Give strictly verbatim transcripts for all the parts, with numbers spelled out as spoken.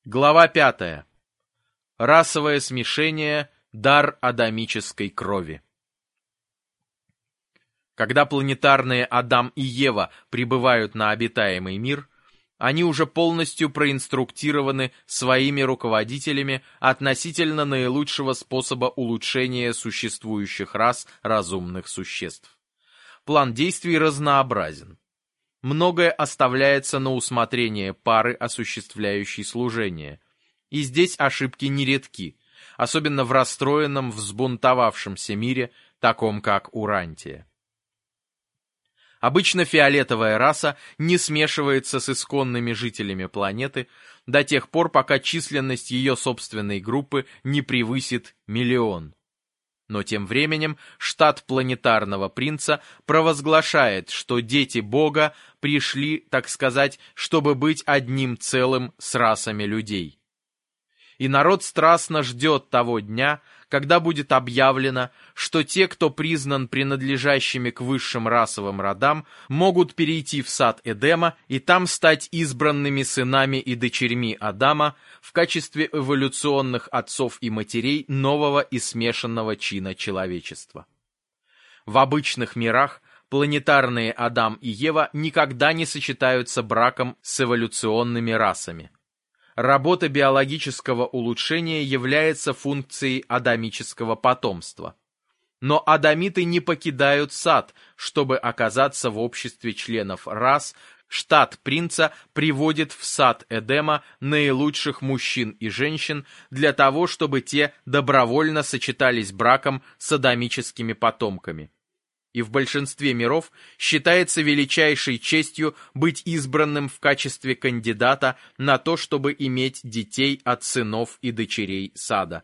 Глава пятая. Расовое смешение – дар адамической крови. Когда планетарные Адам и Ева прибывают на обитаемый мир, они уже полностью проинструктированы своими руководителями относительно наилучшего способа улучшения существующих рас разумных существ. План действий разнообразен. Многое оставляется на усмотрение пары, осуществляющей служение. И здесь ошибки нередки, особенно в расстроенном, взбунтовавшемся мире, таком как Урантия. Обычно фиолетовая раса не смешивается с исконными жителями планеты до тех пор, пока численность ее собственной группы не превысит миллион. Но тем временем штат планетарного принца провозглашает, что дети Бога пришли, так сказать, чтобы быть одним целым с расами людей. И народ страстно ждет того дня, когда будет объявлено, что те, кто признан принадлежащими к высшим расовым родам, могут перейти в сад Эдема и там стать избранными сынами и дочерьми Адама в качестве эволюционных отцов и матерей нового и смешанного чина человечества. В обычных мирах планетарные Адам и Ева никогда не сочетаются браком с эволюционными расами. Работа биологического улучшения является функцией адамического потомства. Но адамиты не покидают сад, чтобы оказаться в обществе членов рас. Штат принца приводит в сад Эдема наилучших мужчин и женщин для того, чтобы те добровольно сочетались браком с адамическими потомками. И в большинстве миров считается величайшей честью быть избранным в качестве кандидата на то, чтобы иметь детей от сынов и дочерей сада.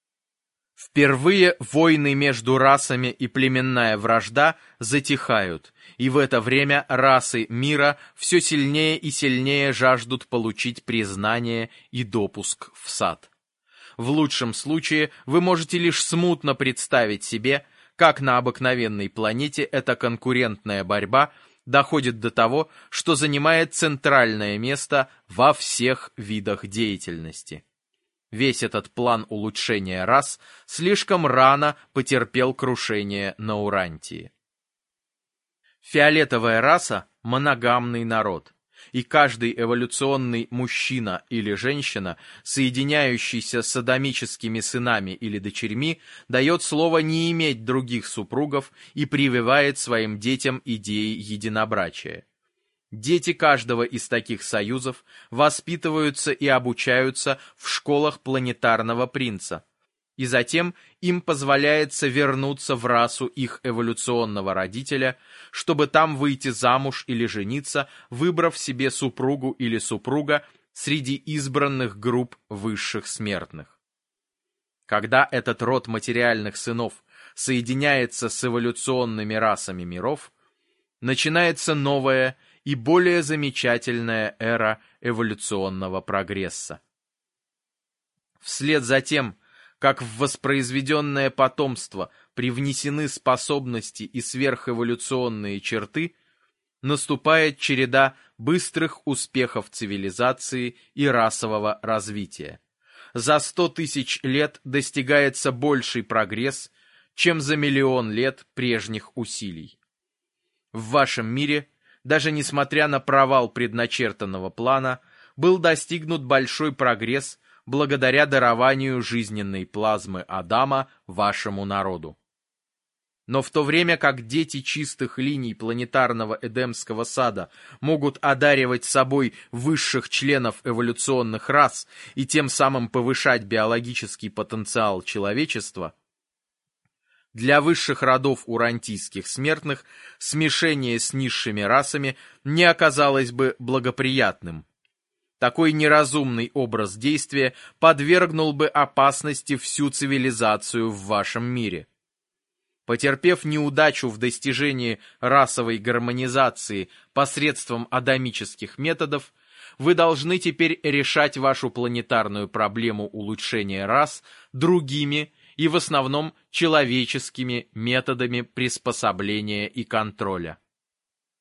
Впервые войны между расами и племенная вражда затихают, и в это время расы мира все сильнее и сильнее жаждут получить признание и допуск в сад. В лучшем случае вы можете лишь смутно представить себе, как на обыкновенной планете эта конкурентная борьба доходит до того, что занимает центральное место во всех видах деятельности. Весь этот план улучшения рас слишком рано потерпел крушение на Урантии. Фиолетовая раса – моногамный народ, и каждый эволюционный мужчина или женщина, соединяющийся с адамическими сынами или дочерьми, дает слово не иметь других супругов и прививает своим детям идеи единобрачия. Дети каждого из таких союзов воспитываются и обучаются в школах планетарного принца, и затем им позволяется вернуться в расу их эволюционного родителя, чтобы там выйти замуж или жениться, выбрав себе супругу или супруга среди избранных групп высших смертных. Когда этот род материальных сынов соединяется с эволюционными расами миров, начинается новая и более замечательная эра эволюционного прогресса. Вслед за тем, как в воспроизведенное потомство привнесены способности и сверхэволюционные черты, наступает череда быстрых успехов цивилизации и расового развития. За сто тысяч лет достигается больший прогресс, чем за миллион лет прежних усилий. В вашем мире, даже несмотря на провал предначертанного плана, был достигнут большой прогресс благодаря дарованию жизненной плазмы Адама вашему народу. Но в то время как дети чистых линий планетарного Эдемского сада могут одаривать собой высших членов эволюционных рас и тем самым повышать биологический потенциал человечества, для высших родов урантийских смертных смешение с низшими расами не оказалось бы благоприятным. Такой неразумный образ действия подвергнул бы опасности всю цивилизацию в вашем мире. Потерпев неудачу в достижении расовой гармонизации посредством адамических методов, вы должны теперь решать вашу планетарную проблему улучшения рас другими и в основном человеческими методами приспособления и контроля.